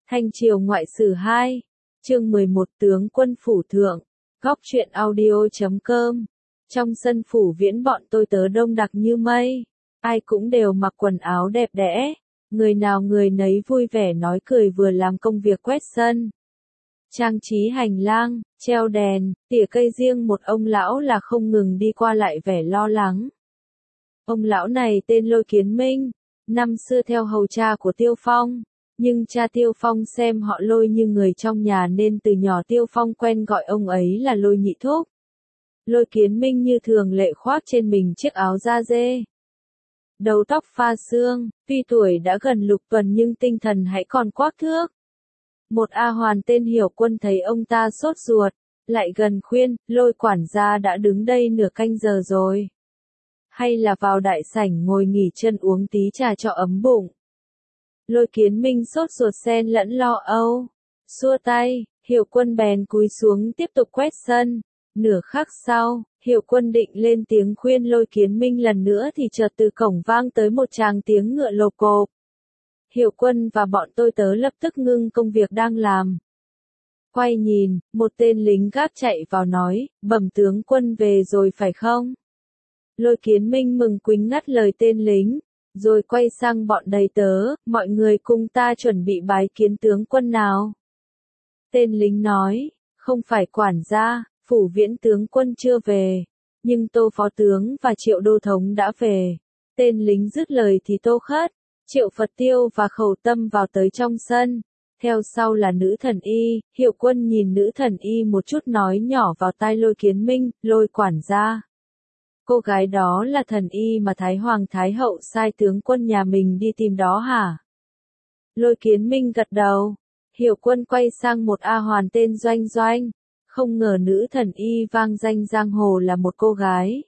Thanh triều ngoại sử 2, chương 11 tướng quân phủ thượng, góc truyện audio.com. Trong sân phủ viễn bọn tôi tớ đông đặc như mây, ai cũng đều mặc quần áo đẹp đẽ, người nào người nấy vui vẻ nói cười vừa làm công việc quét sân. Trang trí hành lang, treo đèn, tỉa cây riêng một ông lão là không ngừng đi qua lại vẻ lo lắng. Ông lão này tên Lôi Kiến Minh, năm xưa theo hầu cha của Tiêu Phong, nhưng cha Tiêu Phong xem họ Lôi như người trong nhà nên từ nhỏ Tiêu Phong quen gọi ông ấy là Lôi nhị thúc. Lôi Kiến Minh như thường lệ khoác trên mình chiếc áo da dê. Đầu tóc pha sương, tuy tuổi đã gần lục tuần nhưng tinh thần hãy còn quắc thước. Một A Hoàn tên Hiểu Quân thấy ông ta sốt ruột, lại gần khuyên, Lôi quản gia đã đứng đây nửa canh giờ rồi. Hay là vào đại sảnh ngồi nghỉ chân uống tí trà cho ấm bụng. Lôi Kiến Minh sốt ruột xen lẫn lo âu. Xua tay, Hiểu Quân bèn cúi xuống tiếp tục quét sân. Nửa khắc sau, Hiểu Quân định lên tiếng khuyên Lôi Kiến Minh lần nữa thì chợt từ cổng vang tới một tràng tiếng ngựa lộp cộp. Hiểu Quân và bọn tôi tớ lập tức ngưng công việc đang làm. Quay nhìn, một tên lính gác chạy vào nói, bẩm tướng quân về rồi phải không? Lôi Kiến Minh mừng quính ngắt lời tên lính, rồi quay sang bọn đầy tớ, mọi người cùng ta chuẩn bị bái kiến tướng quân nào. Tên lính nói, không phải quản gia, phủ viễn tướng quân chưa về, nhưng Tô phó tướng và Triệu đô thống đã về. Tên lính dứt lời thì Tô Khất, Triệu Phật Tiêu và Khẩu Tâm vào tới trong sân. Theo sau là nữ thần y, Hiểu Quân nhìn nữ thần y một chút nói nhỏ vào tai Lôi Kiến Minh, Lôi quản gia. Cô gái đó là thần y mà Thái Hoàng Thái Hậu sai tướng quân nhà mình đi tìm đó hả? Lôi Kiến Minh gật đầu. Hiểu Quân quay sang một A Hoàn tên Doanh Doanh. Không ngờ nữ thần y vang danh giang hồ là một cô gái.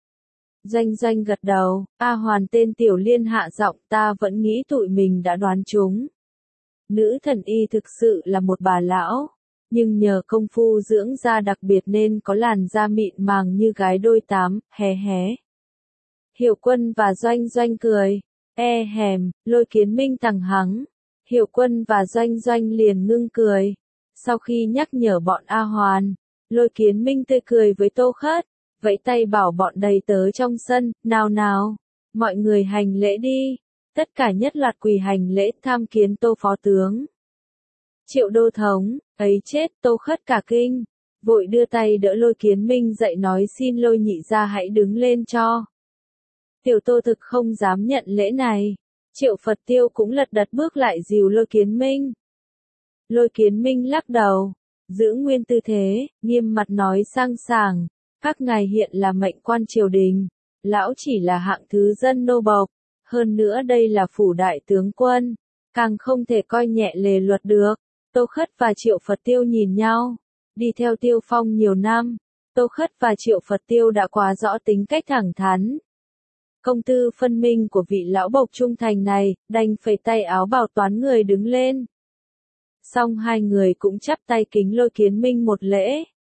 Doanh Doanh gật đầu. A Hoàn tên Tiểu Liên hạ giọng, ta vẫn nghĩ tụi mình đã đoán trúng. Nữ thần y thực sự là một bà lão, nhưng nhờ công phu dưỡng da đặc biệt nên có làn da mịn màng như gái đôi tám, hé hé. Hiểu Quân và Doanh Doanh cười, hèm, Lôi Kiến Minh tằng hắng. Hiểu Quân và Doanh Doanh liền ngưng cười. Sau khi nhắc nhở bọn A Hoàn, Lôi Kiến Minh tươi cười với Tô Khất, vẫy tay bảo bọn đầy tớ trong sân, nào nào, mọi người hành lễ đi. Tất cả nhất loạt quỳ hành lễ tham kiến Tô phó tướng. Triệu đô thống, ấy chết, Tô Khất cả kinh, vội đưa tay đỡ Lôi Kiến Minh dậy nói xin Lôi nhị gia hãy đứng lên cho. Tiểu Tô thực không dám nhận lễ này. Triệu Phật Tiêu cũng lật đật bước lại dìu Lôi Kiến Minh. Lôi Kiến Minh lắc đầu, giữ nguyên tư thế, nghiêm mặt nói sang sảng, các ngài hiện là mệnh quan triều đình, lão chỉ là hạng thứ dân nô bộc, hơn nữa đây là phủ đại tướng quân, càng không thể coi nhẹ lề luật được. Tô Khất và Triệu Phật Tiêu nhìn nhau, đi theo Tiêu Phong nhiều năm, Tô Khất và Triệu Phật Tiêu đã quá rõ tính cách thẳng thắn. Công tư phân minh của vị lão bộc trung thành này, đành phẩy tay áo bảo toán người đứng lên. Xong hai người cũng chắp tay kính Lôi Kiến Minh một lễ.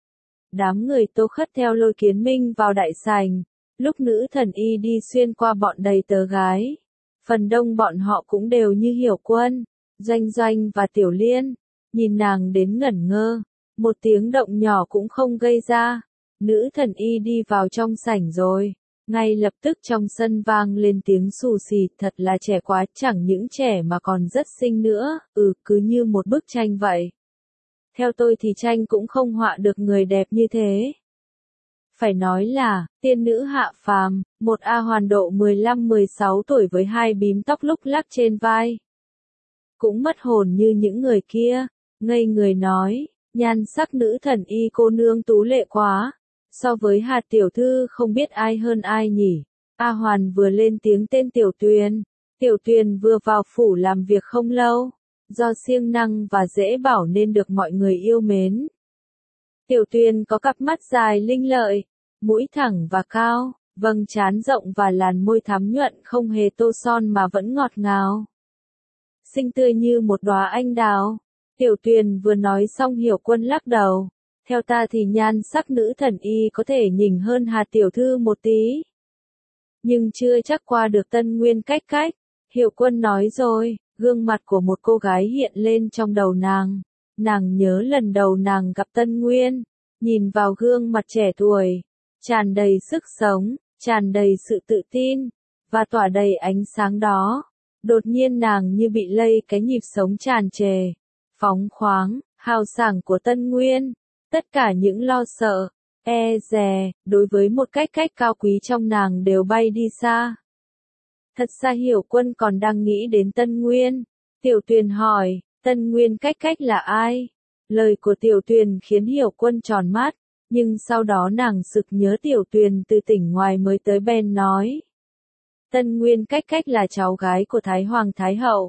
Đám người Tô Khất theo Lôi Kiến Minh vào đại sảnh, lúc nữ thần y đi xuyên qua bọn đầy tớ gái. Phần đông bọn họ cũng đều như Hiểu Quân, Doanh Doanh và Tiểu Liên, nhìn nàng đến ngẩn ngơ, một tiếng động nhỏ cũng không gây ra. Nữ thần y đi vào trong sảnh rồi. Ngay lập tức trong sân vang lên tiếng xù xì, thật là trẻ quá, chẳng những trẻ mà còn rất xinh nữa, cứ như một bức tranh vậy. Theo tôi thì tranh cũng không họa được người đẹp như thế. Phải nói là, tiên nữ hạ phàm, một A Hoàn độ 15-16 tuổi với hai bím tóc lúc lắc trên vai. Cũng mất hồn như những người kia, ngây người nói, nhan sắc nữ thần y cô nương tú lệ quá. So với Hạt tiểu thư không biết ai hơn ai nhỉ. A Hoàn vừa lên tiếng tên Tiểu Tuyền. Tiểu Tuyền vừa vào phủ làm việc không lâu, do siêng năng và dễ bảo nên được mọi người yêu mến. Tiểu Tuyền có cặp mắt dài linh lợi, mũi thẳng và cao, vầng trán rộng và làn môi thắm nhuận không hề tô son mà vẫn ngọt ngào. Xinh tươi như một đóa anh đào. Tiểu Tuyền vừa nói xong Hiểu Quân lắc đầu. Theo ta thì nhan sắc nữ thần y có thể nhỉnh hơn Hạt tiểu thư một tí. Nhưng chưa chắc qua được Tân Nguyên cách. Hiểu Quân nói rồi, Gương mặt của một cô gái hiện lên trong đầu nàng. Nàng nhớ lần đầu nàng gặp Tân Nguyên, nhìn vào gương mặt trẻ tuổi, tràn đầy sức sống, tràn đầy sự tự tin, và tỏa đầy ánh sáng đó. Đột nhiên nàng như bị lây cái nhịp sống tràn trề, phóng khoáng, hào sảng của Tân Nguyên. Tất cả những lo sợ, e dè, đối với một cách cao quý trong nàng đều bay đi xa. Thật ra Hiểu Quân còn đang nghĩ đến Tân Nguyên. Tiểu Tuyền hỏi, Tân Nguyên cách là ai? Lời của Tiểu Tuyền khiến Hiểu Quân tròn mắt, nhưng sau đó nàng sực nhớ Tiểu Tuyền từ tỉnh ngoài mới tới bèn nói. Tân Nguyên cách là cháu gái của Thái Hoàng Thái Hậu.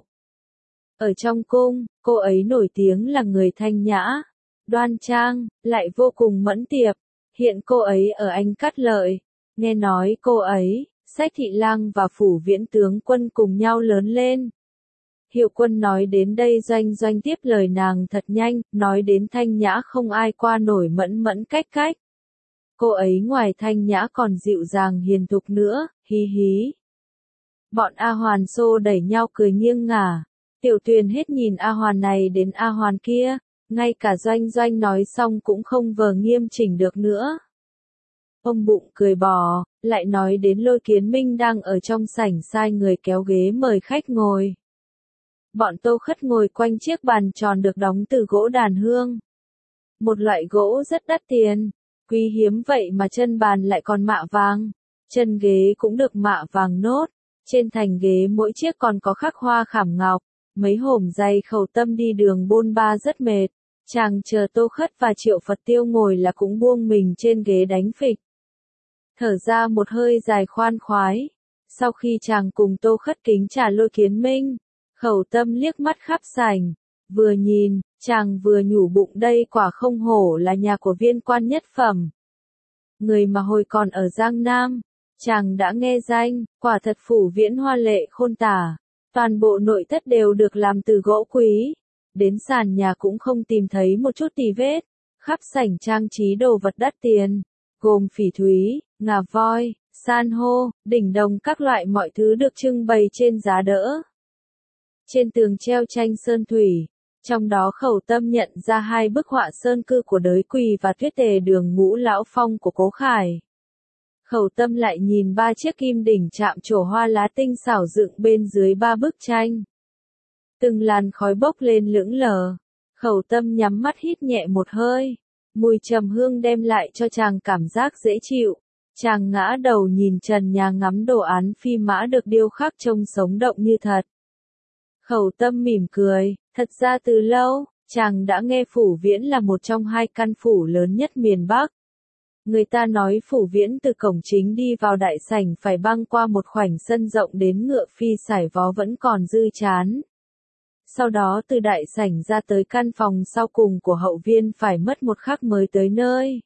Ở trong cung, cô ấy nổi tiếng là người thanh nhã, đoan trang, lại vô cùng mẫn tiệp. Hiện cô ấy ở Anh Cát Lợi, nghe nói cô ấy, Sách Thị Lang và Phủ Viễn Tướng Quân cùng nhau lớn lên. Hiểu Quân nói đến đây Doanh tiếp lời nàng thật nhanh, nói đến thanh nhã không ai qua nổi mẫn cách. Cô ấy ngoài thanh nhã còn dịu dàng hiền thục nữa, hí hí. Bọn A Hoàn xô đẩy nhau cười nghiêng ngả. Tiểu Tuyền hết nhìn A Hoàn này đến A Hoàn kia, ngay cả Doanh nói xong cũng không vờ nghiêm chỉnh được nữa. Ông bụng cười bò, lại nói đến Lôi Kiến Minh đang ở trong sảnh sai người kéo ghế mời khách ngồi. Bọn Tô Khất ngồi quanh chiếc bàn tròn được đóng từ gỗ đàn hương. Một loại gỗ rất đắt tiền, quý hiếm vậy mà chân bàn lại còn mạ vàng. Chân ghế cũng được mạ vàng nốt, trên thành ghế mỗi chiếc còn có khắc hoa khảm ngọc. Mấy hổm giày Khẩu Tâm đi đường bôn ba rất mệt, chàng chờ Tô Khất và Triệu Phật Tiêu ngồi là cũng buông mình trên ghế đánh phịch. Thở ra một hơi dài khoan khoái, sau khi chàng cùng Tô Khất kính trà Lôi Kiến Minh, Khẩu Tâm liếc mắt khắp sảnh, vừa nhìn, chàng vừa nhủ bụng đây quả không hổ là nhà của viên quan nhất phẩm. Người mà hồi còn ở Giang Nam, chàng đã nghe danh, quả thật Phủ Viễn hoa lệ khôn tả. Toàn bộ nội thất đều được làm từ gỗ quý, đến sàn nhà cũng không tìm thấy một chút tì vết, khắp sảnh trang trí đồ vật đắt tiền, gồm phỉ thúy, ngà voi, san hô, đỉnh đồng các loại mọi thứ được trưng bày trên giá đỡ. Trên tường treo tranh sơn thủy, trong đó Khẩu Tâm nhận ra 2 bức họa sơn cư của Đới Quỳ và Tuyết Tề Đường Ngũ Lão Phong của Cố Khải. Khẩu Tâm lại nhìn 3 chiếc kim đỉnh chạm trổ hoa lá tinh xảo dựng bên dưới 3 bức tranh. Từng làn khói bốc lên lững lờ. Khẩu Tâm nhắm mắt hít nhẹ một hơi. Mùi trầm hương đem lại cho chàng cảm giác dễ chịu. Chàng ngã đầu nhìn trần nhà ngắm đồ án phi mã được điêu khắc trông sống động như thật. Khẩu Tâm mỉm cười, thật ra từ lâu, chàng đã nghe Phủ Viễn là một trong 2 căn phủ lớn nhất miền Bắc. Người ta nói Phủ Viễn từ cổng chính đi vào đại sảnh phải băng qua một khoảnh sân rộng đến ngựa phi sải vó vẫn còn dư chán. Sau đó từ đại sảnh ra tới căn phòng sau cùng của hậu viên phải mất một khắc mới tới nơi.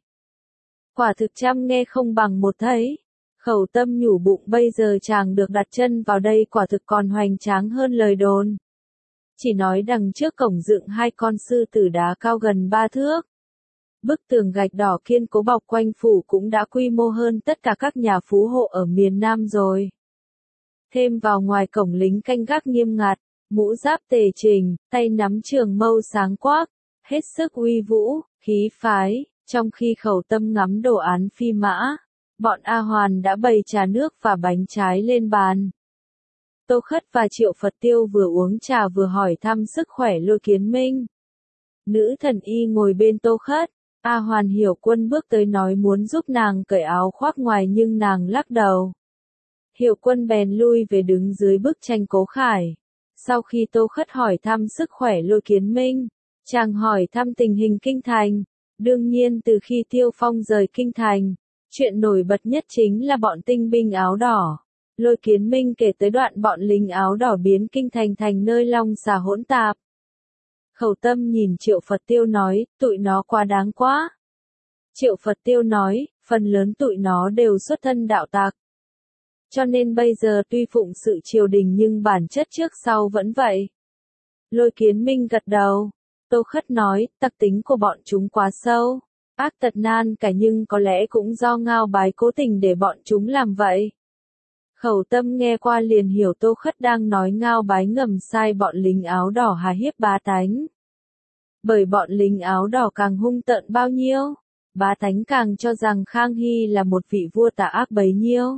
Quả thực trăm nghe không bằng một thấy. Khẩu Tâm nhủ bụng bây giờ chàng được đặt chân vào đây quả thực còn hoành tráng hơn lời đồn. Chỉ nói đằng trước cổng dựng 2 con sư tử đá cao gần 3 thước. Bức tường gạch đỏ kiên cố bọc quanh phủ cũng đã quy mô hơn tất cả các nhà phú hộ ở miền Nam rồi. Thêm vào ngoài cổng lính canh gác nghiêm ngặt, mũ giáp tề chỉnh, tay nắm trường mâu sáng quắc, hết sức uy vũ, khí phái, trong khi Khẩu Tâm ngắm đồ án phi mã, bọn A Hoàn đã bày trà nước và bánh trái lên bàn. Tô Khất và Triệu Phật Tiêu vừa uống trà vừa hỏi thăm sức khỏe Lôi Kiến Minh. Nữ thần y ngồi bên Tô Khất. A Hoàn Hiểu Quân bước tới nói muốn giúp nàng cởi áo khoác ngoài nhưng nàng lắc đầu. Hiểu Quân bèn lui về đứng dưới bức tranh Cố Khải. Sau khi Tô Khất hỏi thăm sức khỏe Lôi Kiến Minh, chàng hỏi thăm tình hình kinh thành. Đương nhiên từ khi Tiêu Phong rời kinh thành, chuyện nổi bật nhất chính là bọn tinh binh áo đỏ. Lôi Kiến Minh kể tới đoạn bọn lính áo đỏ biến kinh thành thành nơi long xà hỗn tạp. Khẩu Tâm nhìn Triệu Phật Tiêu nói, tụi nó quá đáng quá. Triệu Phật Tiêu nói, phần lớn tụi nó đều xuất thân đạo tặc. Cho nên bây giờ tuy phụng sự triều đình nhưng bản chất trước sau vẫn vậy. Lôi Kiến Minh gật đầu. Tô Khất nói, tặc tính của bọn chúng quá sâu. Ác tật nan cả nhưng có lẽ cũng do Ngao Bái cố tình để bọn chúng làm vậy. Khẩu Tâm nghe qua liền hiểu Tô Khất đang nói Ngao Bái ngầm sai bọn lính áo đỏ hà hiếp bá tánh. Bởi bọn lính áo đỏ càng hung tợn bao nhiêu, bá tánh càng cho rằng Khang Hy là một vị vua tà ác bấy nhiêu.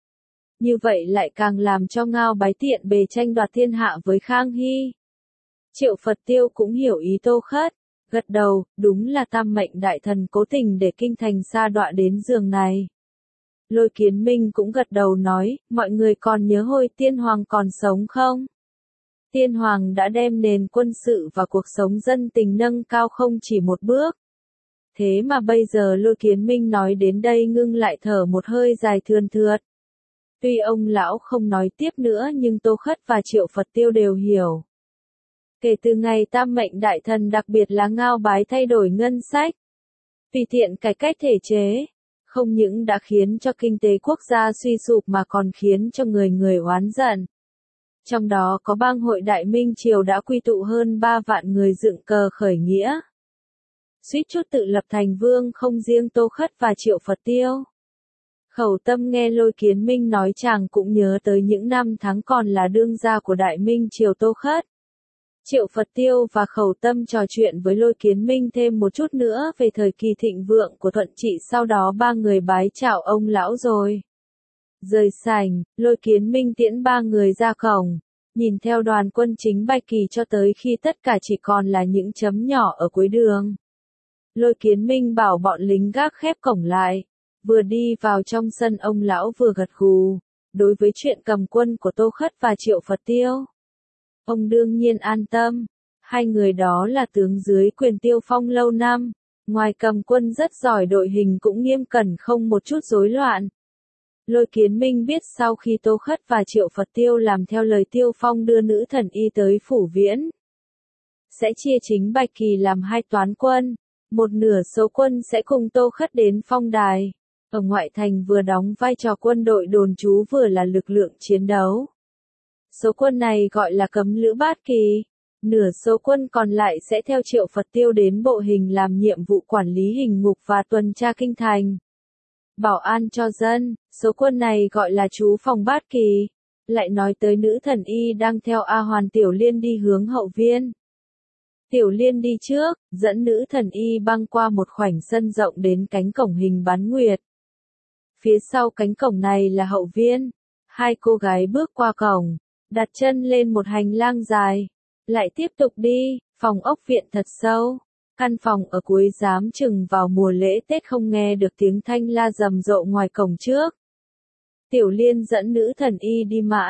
Như vậy lại càng làm cho Ngao Bái tiện bề tranh đoạt thiên hạ với Khang Hy. Triệu Phật Tiêu cũng hiểu ý Tô Khất, gật đầu, đúng là Tam Mệnh Đại Thần cố tình để kinh thành sa đọa đến giường này. Lôi Kiến Minh cũng gật đầu nói, mọi người còn nhớ hồi Tiên Hoàng còn sống không? Tiên Hoàng đã đem nền quân sự và cuộc sống dân tình nâng cao không chỉ một bước. Thế mà bây giờ Lôi Kiến Minh nói đến đây ngưng lại thở một hơi dài thườn thượt. Tuy ông lão không nói tiếp nữa nhưng Tô Khất và Triệu Phật Tiêu đều hiểu. Kể từ ngày Tam Mệnh Đại Thần đặc biệt là Ngao Bái thay đổi ngân sách, tùy tiện cải cách thể chế, không những đã khiến cho kinh tế quốc gia suy sụp mà còn khiến cho người người oán giận. Trong đó có bang hội Đại Minh Triều đã quy tụ hơn 3 vạn người dựng cờ khởi nghĩa. Suýt chút tự lập thành vương không riêng Tô Khất và Triệu Phật Tiêu. Khẩu Tâm nghe Lôi Kiến Minh nói chàng cũng nhớ tới những năm tháng còn là đương gia của Đại Minh Triều Tô Khất. Triệu Phật Tiêu và Khẩu Tâm trò chuyện với Lôi Kiến Minh thêm một chút nữa về thời kỳ thịnh vượng của Thuận Trị, sau đó ba người bái chào ông lão rồi. Rời sảnh, Lôi Kiến Minh tiễn ba người ra cổng, nhìn theo đoàn quân chính Bạch Kỳ cho tới khi tất cả chỉ còn là những chấm nhỏ ở cuối đường. Lôi Kiến Minh bảo bọn lính gác khép cổng lại, vừa đi vào trong sân ông lão vừa gật gù, đối với chuyện cầm quân của Tô Khất và Triệu Phật Tiêu. Ông đương nhiên an tâm, hai người đó là tướng dưới quyền Tiêu Phong lâu năm, ngoài cầm quân rất giỏi đội hình cũng nghiêm cẩn không một chút rối loạn. Lôi Kiến Minh biết sau khi Tô Khất và Triệu Phật Tiêu làm theo lời Tiêu Phong đưa nữ thần y tới Phủ Viễn, sẽ chia chính Bạch Kỳ làm hai toán quân, một nửa số quân sẽ cùng Tô Khất đến Phong Đài, ở ngoại thành vừa đóng vai trò quân đội đồn trú vừa là lực lượng chiến đấu. Số quân này gọi là Cấm Lữ Bát Kỳ, nửa số quân còn lại sẽ theo Triệu Phật Tiêu đến bộ hình làm nhiệm vụ quản lý hình ngục và tuần tra kinh thành. Bảo an cho dân, số quân này gọi là trú phòng Bát Kỳ. Lại nói tới nữ thần y đang theo A Hoàn Tiểu Liên đi hướng hậu viên. Tiểu Liên đi trước, dẫn nữ thần y băng qua một khoảnh sân rộng đến cánh cổng hình bán nguyệt. Phía sau cánh cổng này là hậu viên. Hai cô gái bước qua cổng, đặt chân lên một hành lang dài, lại tiếp tục đi, phòng ốc viện thật sâu. Căn phòng ở cuối giám chừng vào mùa lễ Tết không nghe được tiếng thanh la rầm rộ ngoài cổng trước. Tiểu Liên dẫn nữ thần y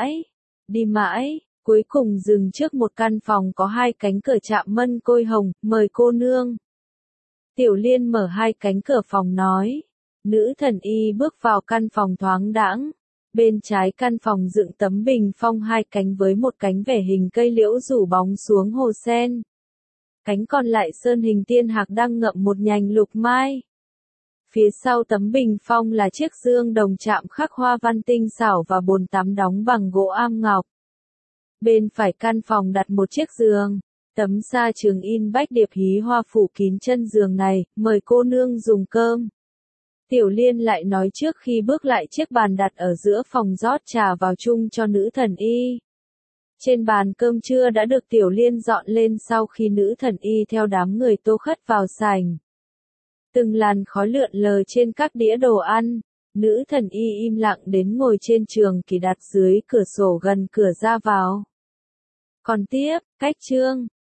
đi mãi, cuối cùng dừng trước một căn phòng có hai cánh cửa chạm mân côi hồng, mời cô nương. Tiểu Liên mở hai cánh cửa phòng nói, nữ thần y bước vào căn phòng thoáng đãng. Bên trái căn phòng dựng tấm bình phong hai cánh với một cánh vẽ hình cây liễu rủ bóng xuống hồ sen. Cánh còn lại sơn hình tiên hạc đang ngậm một nhành lục mai. Phía sau tấm bình phong là chiếc dương đồng chạm khắc hoa văn tinh xảo và bồn tắm đóng bằng gỗ am ngọc. Bên phải căn phòng đặt một chiếc giường. Tấm sa trường in bách điệp hí hoa phủ kín chân giường này, mời cô nương dùng cơm. Tiểu Liên lại nói trước khi bước lại chiếc bàn đặt ở giữa phòng rót trà vào chung cho nữ thần y. Trên bàn cơm trưa đã được Tiểu Liên dọn lên sau khi nữ thần y theo đám người Tô Khất vào sảnh. Từng làn khói lượn lờ trên các đĩa đồ ăn, nữ thần y im lặng đến ngồi trên trường kỳ đặt dưới cửa sổ gần cửa ra vào. Còn tiếp, cách chương.